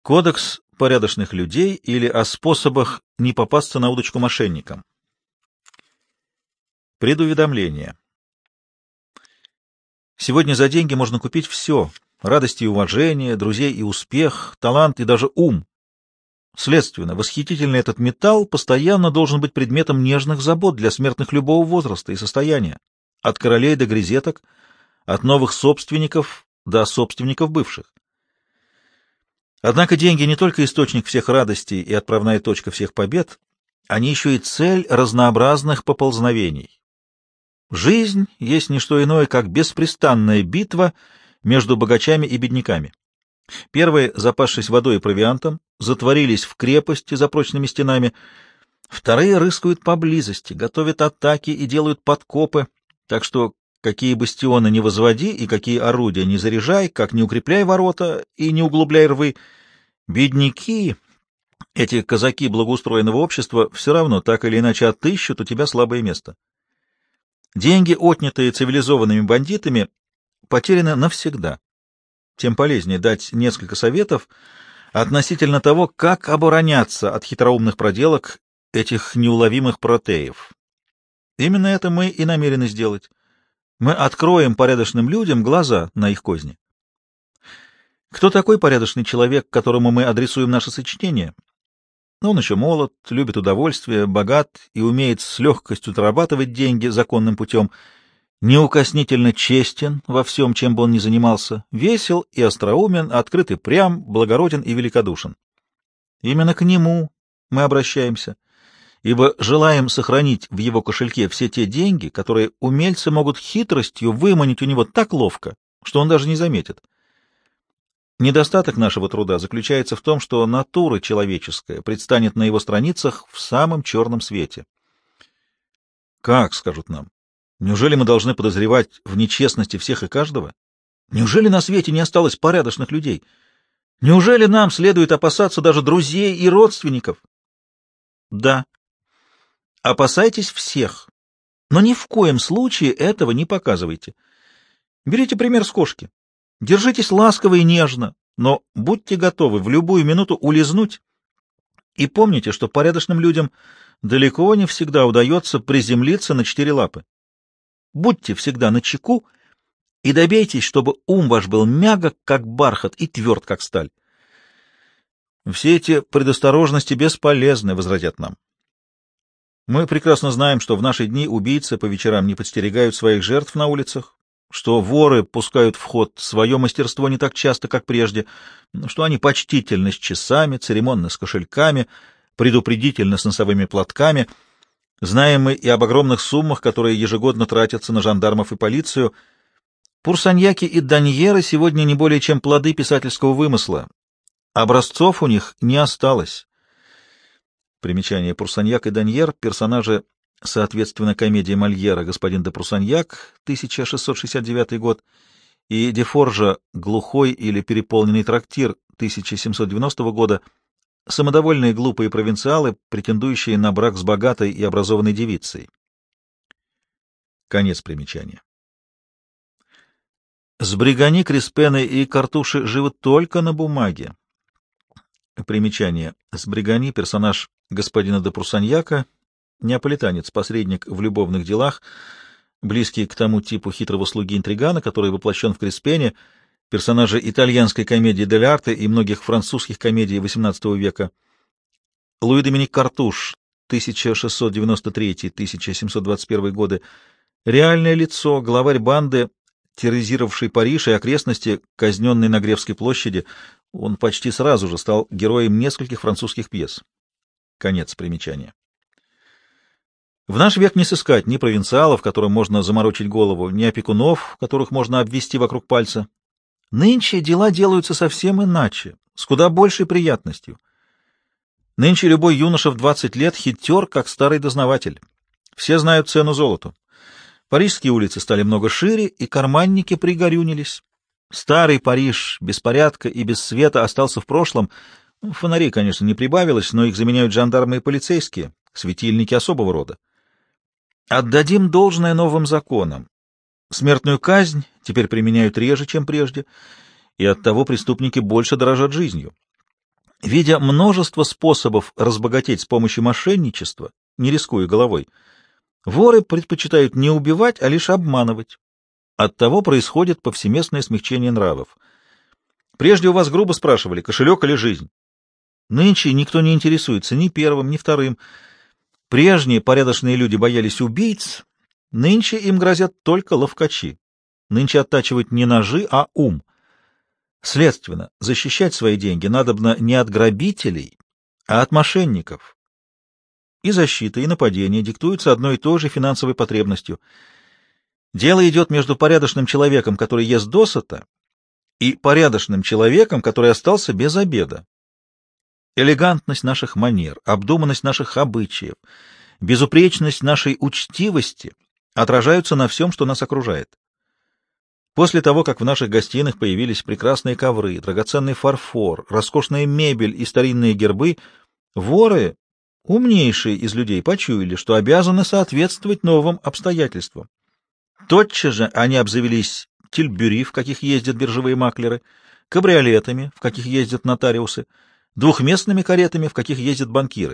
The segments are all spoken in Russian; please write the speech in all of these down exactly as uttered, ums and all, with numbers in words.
Кодекс порядочных людей или о способах не попасться на удочку мошенникам. Предуведомление. Сегодня за деньги можно купить все — радость и уважение, друзей и успех, талант и даже ум. Следственно, восхитительный этот металл постоянно должен быть предметом нежных забот для смертных любого возраста и состояния, от королей до грезеток, от новых собственников до собственников бывших. Однако деньги не только источник всех радостей и отправная точка всех побед, они еще и цель разнообразных поползновений. Жизнь есть не что иное, как беспрестанная битва между богачами и бедняками. Первые, запасшись водой и провиантом, затворились в крепости за прочными стенами, вторые рыскают поблизости, готовят атаки и делают подкопы, так что какие бастионы не возводи и какие орудия не заряжай, как не укрепляй ворота и не углубляй рвы, бедняки, эти казаки благоустроенного общества, все равно так или иначе отыщут у тебя слабое место. Деньги, отнятые цивилизованными бандитами, потеряны навсегда. Тем полезнее дать несколько советов относительно того, как обороняться от хитроумных проделок этих неуловимых протеев. Именно это мы и намерены сделать. Мы откроем порядочным людям глаза на их козни. Кто такой порядочный человек, которому мы адресуем наше сочинение? Он еще молод, любит удовольствие, богат и умеет с легкостью зарабатывать деньги законным путем, неукоснительно честен во всем, чем бы он ни занимался, весел и остроумен, открыт и прям, благороден и великодушен. Именно к нему мы обращаемся, ибо желаем сохранить в его кошельке все те деньги, которые умельцы могут хитростью выманить у него так ловко, что он даже не заметит. Недостаток нашего труда заключается в том, что натура человеческая предстанет на его страницах в самом черном свете. Как, скажут нам, неужели мы должны подозревать в нечестности всех и каждого? Неужели на свете не осталось порядочных людей? Неужели нам следует опасаться даже друзей и родственников? Да. Опасайтесь всех, но ни в коем случае этого не показывайте. Берите пример с кошки. Держитесь ласково и нежно, но будьте готовы в любую минуту улизнуть. И помните, что порядочным людям далеко не всегда удается приземлиться на четыре лапы. Будьте всегда начеку и добейтесь, чтобы ум ваш был мягок, как бархат, и тверд, как сталь. Все эти предосторожности бесполезны, возразят нам. Мы прекрасно знаем, что в наши дни убийцы по вечерам не подстерегают своих жертв на улицах, что воры пускают в ход свое мастерство не так часто, как прежде, что они почтительны с часами, церемонны с кошельками, предупредительны с носовыми платками. Знаем мы и об огромных суммах, которые ежегодно тратятся на жандармов и полицию. Пурсаньяки и даньеры сегодня не более чем плоды писательского вымысла. Образцов у них не осталось. Примечание: Пурсаньяк и Даньер — персонажи, соответственно, комедии Мольера «Господин де Пурсаньяк» тысяча шестьсот шестьдесят девятый год и Дефоржа «Глухой или переполненный трактир» тысяча семьсот девяностого года, самодовольные глупые провинциалы, претендующие на брак с богатой и образованной девицей. Конец примечания. Сбригани, Криспены и Картуши живут только на бумаге. Примечание: Сбригани — персонаж господина де Пурсаньяка, неаполитанец, посредник в любовных делах, близкий к тому типу хитрого слуги-интригана, который воплощен в Криспене, персонажи итальянской комедии дель арте и многих французских комедий восемнадцатого века. Луи-Доминик Картуш, тысяча шестьсот девяносто третий — тысяча семьсот двадцать первый годы, реальное лицо, главарь банды, терроризировавший Париж и окрестности, казненный на Гревской площади. Он почти сразу же стал героем нескольких французских пьес. Конец примечания. В наш век не сыскать ни провинциалов, которым можно заморочить голову, ни опекунов, которых можно обвести вокруг пальца. Нынче дела делаются совсем иначе, с куда большей приятностью. Нынче любой юноша в двадцать лет хитер, как старый дознаватель. Все знают цену золоту. Парижские улицы стали много шире, и карманники пригорюнились. Старый Париж без порядка и без света остался в прошлом. Фонарей, конечно, не прибавилось, но их заменяют жандармы и полицейские, светильники особого рода. Отдадим должное новым законам. Смертную казнь теперь применяют реже, чем прежде, и оттого преступники больше дорожат жизнью. Видя множество способов разбогатеть с помощью мошенничества, не рискуя головой, воры предпочитают не убивать, а лишь обманывать. Оттого происходит повсеместное смягчение нравов. Прежде у вас грубо спрашивали, кошелек или жизнь. Нынче никто не интересуется ни первым, ни вторым. Прежние порядочные люди боялись убийц, нынче им грозят только ловкачи. Нынче оттачивают не ножи, а ум. Следственно, защищать свои деньги надобно не от грабителей, а от мошенников. И защита, и нападение диктуются одной и той же финансовой потребностью. Дело идет между порядочным человеком, который ест досыта, и порядочным человеком, который остался без обеда. Элегантность наших манер, обдуманность наших обычаев, безупречность нашей учтивости отражаются на всем, что нас окружает. После того, как в наших гостиных появились прекрасные ковры, драгоценный фарфор, роскошная мебель и старинные гербы, воры, умнейшие из людей, почуяли, что обязаны соответствовать новым обстоятельствам. Тотчас же они обзавелись тюльбюри, в каких ездят биржевые маклеры, кабриолетами, в каких ездят нотариусы, двухместными каретами, в каких ездят банкиры.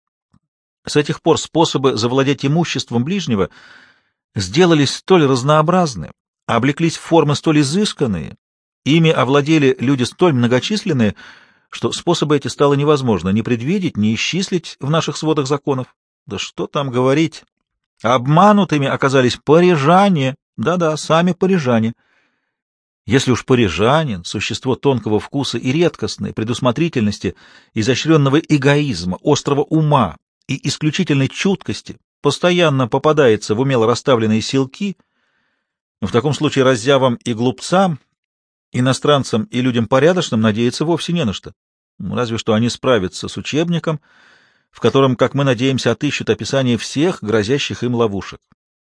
С этих пор способы завладеть имуществом ближнего сделались столь разнообразны, облеклись в формы столь изысканные, ими овладели люди столь многочисленные, что способы эти стало невозможно ни предвидеть, ни исчислить в наших сводах законов. Да что там говорить! Обманутыми оказались парижане, да-да, сами парижане. Если уж парижанин — существо тонкого вкуса и редкостной предусмотрительности, изощренного эгоизма, острого ума и исключительной чуткости, постоянно попадается в умело расставленные силки, в таком случае раззявам и глупцам, иностранцам и людям порядочным надеяться вовсе не на что. Разве что они справятся с учебником, в котором, как мы надеемся, отыщут описание всех грозящих им ловушек.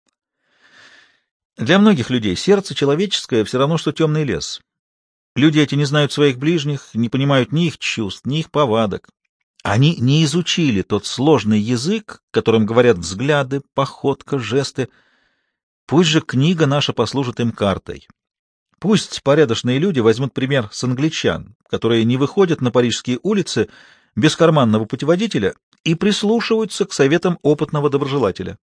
Для многих людей сердце человеческое все равно, что темный лес. Люди эти не знают своих ближних, не понимают ни их чувств, ни их повадок. Они не изучили тот сложный язык, которым говорят взгляды, походка, жесты. Пусть же книга наша послужит им картой. Пусть порядочные люди возьмут пример с англичан, которые не выходят на парижские улицы без карманного путеводителя и прислушиваются к советам опытного доброжелателя.